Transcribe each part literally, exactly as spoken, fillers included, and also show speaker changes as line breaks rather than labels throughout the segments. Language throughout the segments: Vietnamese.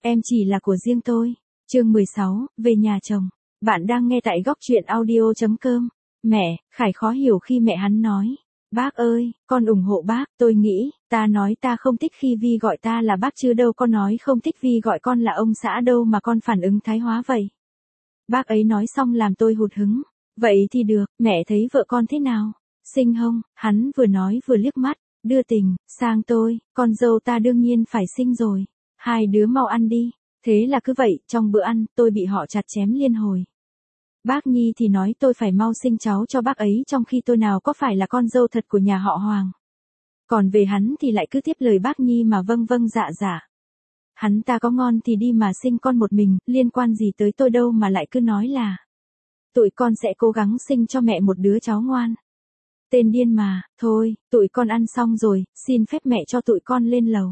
em chỉ là của riêng tôi. Chương mười sáu, về nhà chồng. Bạn đang nghe tại góc truyện audio chấm com. Mẹ, Khải khó hiểu khi mẹ hắn nói. Bác ơi, con ủng hộ bác, tôi nghĩ, ta nói ta không thích khi Vi gọi ta là bác chứ đâu có nói không thích Vi gọi con là ông xã đâu mà con phản ứng thái hóa vậy. Bác ấy nói xong làm tôi hụt hứng. Vậy thì được, mẹ thấy vợ con thế nào? Xinh hông? Hắn vừa nói vừa liếc mắt, đưa tình, sang tôi, con dâu ta đương nhiên phải xinh rồi. Hai đứa mau ăn đi. Thế là cứ vậy, trong bữa ăn, tôi bị họ chặt chém liên hồi. Bác Nhi thì nói tôi phải mau sinh cháu cho bác ấy trong khi tôi nào có phải là con dâu thật của nhà họ Hoàng. Còn về hắn thì lại cứ tiếp lời bác Nhi mà vâng vâng dạ dạ. Hắn ta có ngon thì đi mà sinh con một mình, liên quan gì tới tôi đâu mà lại cứ nói là tụi con sẽ cố gắng sinh cho mẹ một đứa cháu ngoan. Tên điên mà, thôi, tụi con ăn xong rồi, xin phép mẹ cho tụi con lên lầu.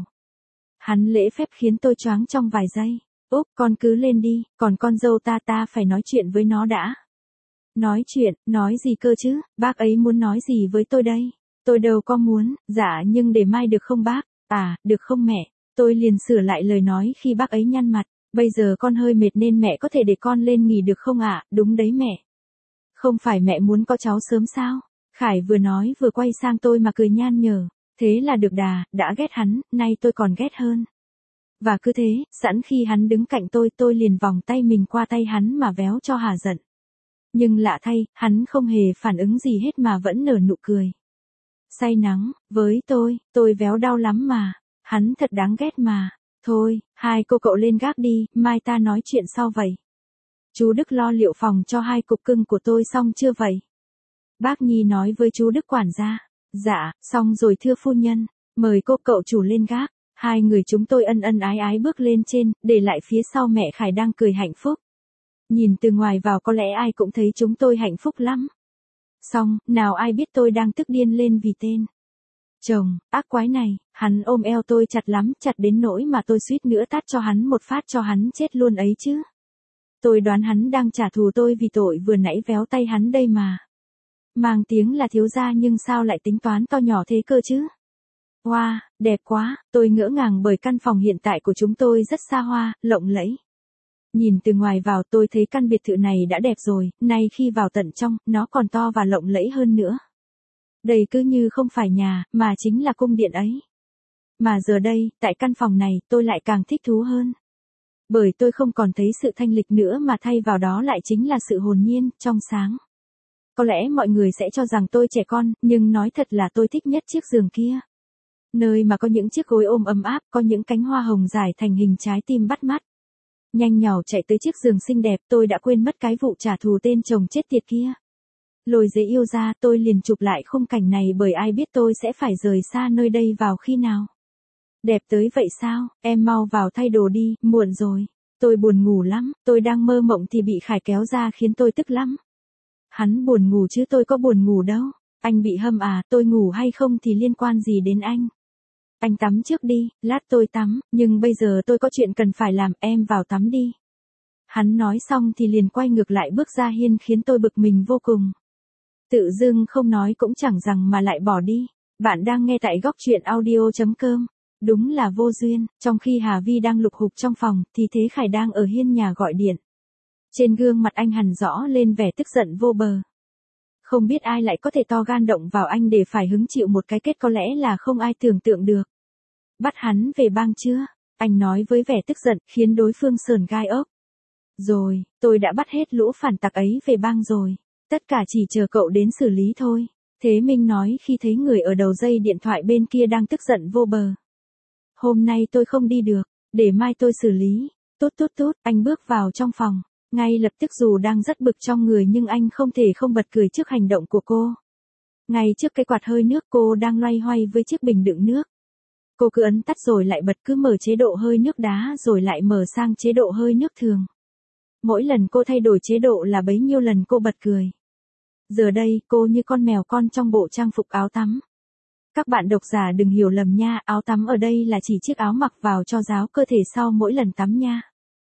Hắn lễ phép khiến tôi choáng trong vài giây. Úp, con cứ lên đi, còn con dâu ta ta phải nói chuyện với nó đã. Nói chuyện, nói gì cơ chứ, bác ấy muốn nói gì với tôi đây? Tôi đâu có muốn, dạ nhưng để mai được không bác? À, được không mẹ? Tôi liền sửa lại lời nói khi bác ấy nhăn mặt. Bây giờ con hơi mệt nên mẹ có thể để con lên nghỉ được không ạ? À? Đúng đấy mẹ. Không phải mẹ muốn có cháu sớm sao? Khải vừa nói vừa quay sang tôi mà cười nhan nhở. Thế là được đà, đã ghét hắn, nay tôi còn ghét hơn. Và cứ thế, sẵn khi hắn đứng cạnh tôi tôi liền vòng tay mình qua tay hắn mà véo cho hà giận. Nhưng lạ thay, hắn không hề phản ứng gì hết mà vẫn nở nụ cười. Say nắng, với tôi, tôi véo đau lắm mà. Hắn thật đáng ghét mà. Thôi, hai cô cậu lên gác đi, mai ta nói chuyện sau vậy. Chú Đức lo liệu phòng cho hai cục cưng của tôi xong chưa vậy? Bác Nhi nói với chú Đức quản gia. Dạ, xong rồi thưa phu nhân, mời cô cậu chủ lên gác. Hai người chúng tôi ân ân ái ái bước lên trên, để lại phía sau mẹ Khải đang cười hạnh phúc. Nhìn từ ngoài vào có lẽ ai cũng thấy chúng tôi hạnh phúc lắm. Xong, nào ai biết tôi đang tức điên lên vì tên chồng, ác quái này, hắn ôm eo tôi chặt lắm, chặt đến nỗi mà tôi suýt nữa tát cho hắn một phát cho hắn chết luôn ấy chứ. Tôi đoán hắn đang trả thù tôi vì tội vừa nãy véo tay hắn đây mà. Mang tiếng là thiếu gia nhưng sao lại tính toán to nhỏ thế cơ chứ? Wow, đẹp quá, tôi ngỡ ngàng bởi căn phòng hiện tại của chúng tôi rất xa hoa, lộng lẫy. Nhìn từ ngoài vào tôi thấy căn biệt thự này đã đẹp rồi, nay khi vào tận trong, nó còn to và lộng lẫy hơn nữa. Đây cứ như không phải nhà, mà chính là cung điện ấy. Mà giờ đây, tại căn phòng này, tôi lại càng thích thú hơn. Bởi tôi không còn thấy sự thanh lịch nữa mà thay vào đó lại chính là sự hồn nhiên, trong sáng. Có lẽ mọi người sẽ cho rằng tôi trẻ con, nhưng nói thật là tôi thích nhất chiếc giường kia. Nơi mà có những chiếc gối ôm ấm áp, có những cánh hoa hồng dài thành hình trái tim bắt mắt. Nhanh nhảu chạy tới chiếc giường xinh đẹp, tôi đã quên mất cái vụ trả thù tên chồng chết tiệt kia. Lôi giấy yêu ra, tôi liền chụp lại khung cảnh này bởi ai biết tôi sẽ phải rời xa nơi đây vào khi nào. Đẹp tới vậy sao, em mau vào thay đồ đi, muộn rồi. Tôi buồn ngủ lắm, tôi đang mơ mộng thì bị Khải kéo ra khiến tôi tức lắm. Hắn buồn ngủ chứ tôi có buồn ngủ đâu. Anh bị hâm à, tôi ngủ hay không thì liên quan gì đến anh. Anh tắm trước đi, lát tôi tắm, nhưng bây giờ tôi có chuyện cần phải làm, em vào tắm đi. Hắn nói xong thì liền quay ngược lại bước ra hiên khiến tôi bực mình vô cùng. Tự dưng không nói cũng chẳng rằng mà lại bỏ đi. Bạn đang nghe tại góc truyện audio chấm com. Đúng là vô duyên, trong khi Hà Vi đang lục hục trong phòng, thì Thế Khải đang ở hiên nhà gọi điện. Trên gương mặt anh hằn rõ lên vẻ tức giận vô bờ. Không biết ai lại có thể to gan động vào anh để phải hứng chịu một cái kết có lẽ là không ai tưởng tượng được. Bắt hắn về bang chưa? Anh nói với vẻ tức giận, khiến đối phương sờn gai ốc. Rồi, tôi đã bắt hết lũ phản tặc ấy về bang rồi. Tất cả chỉ chờ cậu đến xử lý thôi. Thế Minh nói khi thấy người ở đầu dây điện thoại bên kia đang tức giận vô bờ. Hôm nay tôi không đi được, để mai tôi xử lý. Tốt tốt tốt, anh bước vào trong phòng. Ngay lập tức dù đang rất bực trong người nhưng anh không thể không bật cười trước hành động của cô. Ngay trước cái quạt hơi nước cô đang loay hoay với chiếc bình đựng nước. Cô cứ ấn tắt rồi lại bật, cứ mở chế độ hơi nước đá rồi lại mở sang chế độ hơi nước thường. Mỗi lần cô thay đổi chế độ là bấy nhiêu lần cô bật cười. Giờ đây cô như con mèo con trong bộ trang phục áo tắm. Các bạn độc giả đừng hiểu lầm nha, áo tắm ở đây là chỉ chiếc áo mặc vào cho ráo cơ thể sau mỗi lần tắm nha.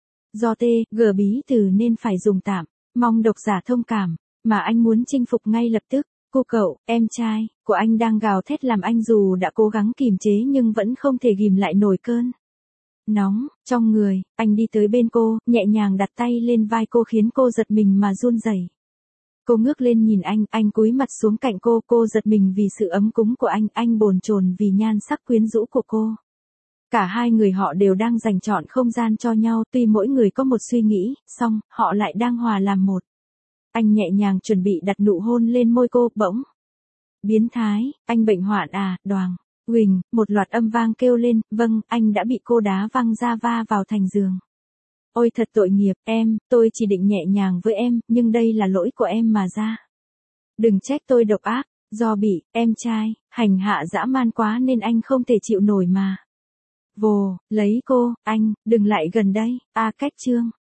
Do T, G bí từ nên phải dùng tạm, mong độc giả thông cảm, mà anh muốn chinh phục ngay lập tức. Cô cậu, em trai, của anh đang gào thét làm anh dù đã cố gắng kìm chế nhưng vẫn không thể ghìm lại nổi cơn nóng, trong người, anh đi tới bên cô, nhẹ nhàng đặt tay lên vai cô khiến cô giật mình mà run rẩy. Cô ngước lên nhìn anh, anh cúi mặt xuống cạnh cô, cô giật mình vì sự ấm cúng của anh, anh bồn chồn vì nhan sắc quyến rũ của cô. Cả hai người họ đều đang dành trọn không gian cho nhau, tuy mỗi người có một suy nghĩ, song, họ lại đang hòa làm một. Anh nhẹ nhàng chuẩn bị đặt nụ hôn lên môi cô, bỗng. Biến thái, anh bệnh hoạn à, đoàng. Huỳnh, một loạt âm vang kêu lên, vâng, anh đã bị cô đá văng ra va vào thành giường. Ôi thật tội nghiệp, em, tôi chỉ định nhẹ nhàng với em, nhưng đây là lỗi của em mà ra. Đừng trách tôi độc ác, do bị, em trai, hành hạ dã man quá nên anh không thể chịu nổi mà. Vồ, lấy cô, anh, đừng lại gần đây, a cách chương.